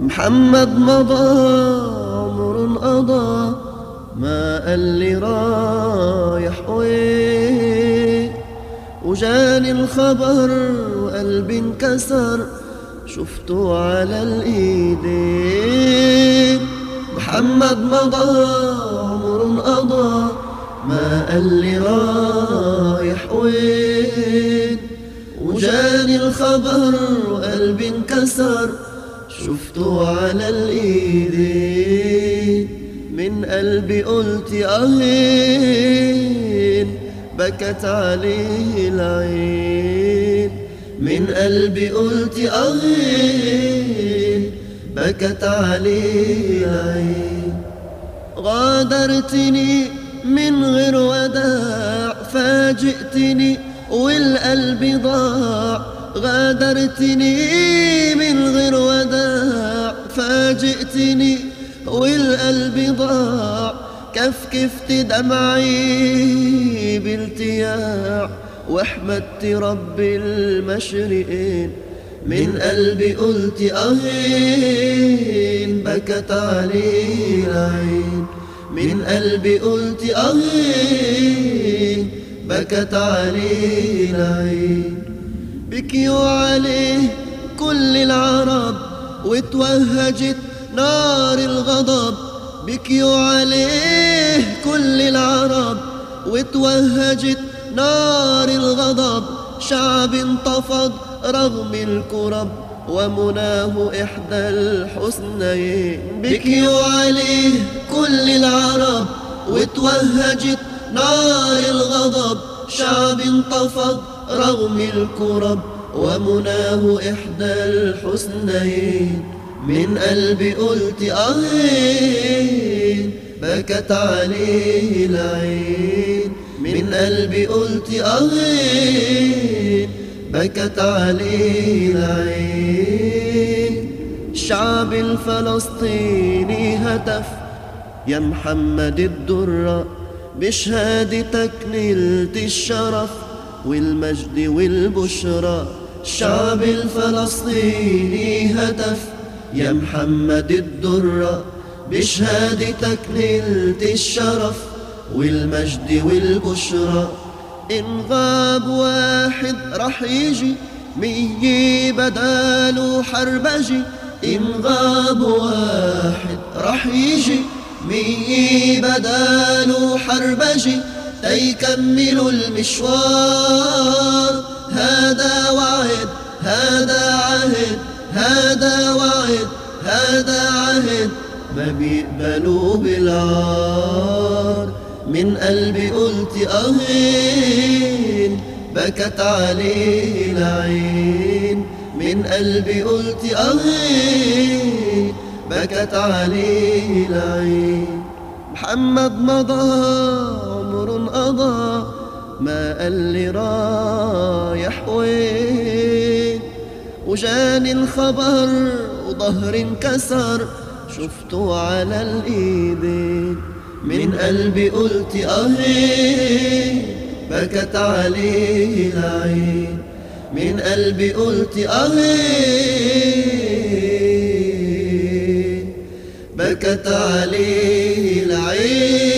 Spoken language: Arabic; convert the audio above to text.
محمد مضى عمر قضى، ما قال لي رايح وين، وجاني الخبر وقلبي انكسر شفته على الايدين. محمد مضى عمر قضى، ما قال لي رايح وين، وجاني الخبر وقلبي انكسر شفته على الايدين. من قلبي قلت اهين، بكت عليه العين. من قلبي قلت اهين، بكت عليه العين. غادرتني من غير وداع، فاجئتني والقلب ضاع. غادرتني من غير وداع، فاجئتني والقلب ضاع. كفكفت دمعي بالتياع، واحمدت رب المشرقين. من قلبي قلت اهين، بكت عليه العين. من قلبي قلت اهين، بكت عليه العين. بكيوا عليه كل العرب وتوهجت نار الغضب. بكيوا عليه كل العرب وتوهجت نار الغضب. شعب انتفض رغم الكرب، ومناه إحدى الحسنيين. بكيوا عليه كل العرب وتوهجت نار الغضب. شعب انتفض رغم الكرب، ومناه إحدى الحسنيين. من قلبي قلت أهين، بكت عليه العين. من قلبي قلت أهين، بكت عليه العين. الشعب الفلسطيني هتف يا محمد الدرة، بشهادتك نلت الشرف والمجد والبشرى. الشعب الفلسطيني هتف يا محمد الدرة، بشهادتك نلت الشرف والمجد والبشرى. إن غاب واحد رح يجي 100 بداله حربجي. إن غاب واحد رح يجي 100 بداله حربجي، تيكملوا المشوار. هذا وعد، هذا عهد، هذا وعد، هذا عهد، ما بيقبلوا بالعار. من قلبي قلت أهين، بكت عليه العين. من قلبي قلت أهين، بكت عليه العين. محمد مضى عمر قضى، ما قال لي رايح وين، وجاني الخبر وظهري انكسر شفته على الايدين. من قلبي قلت اهين، بكت عليه العين. من قلبي قلت اهين، بكت عليه العين.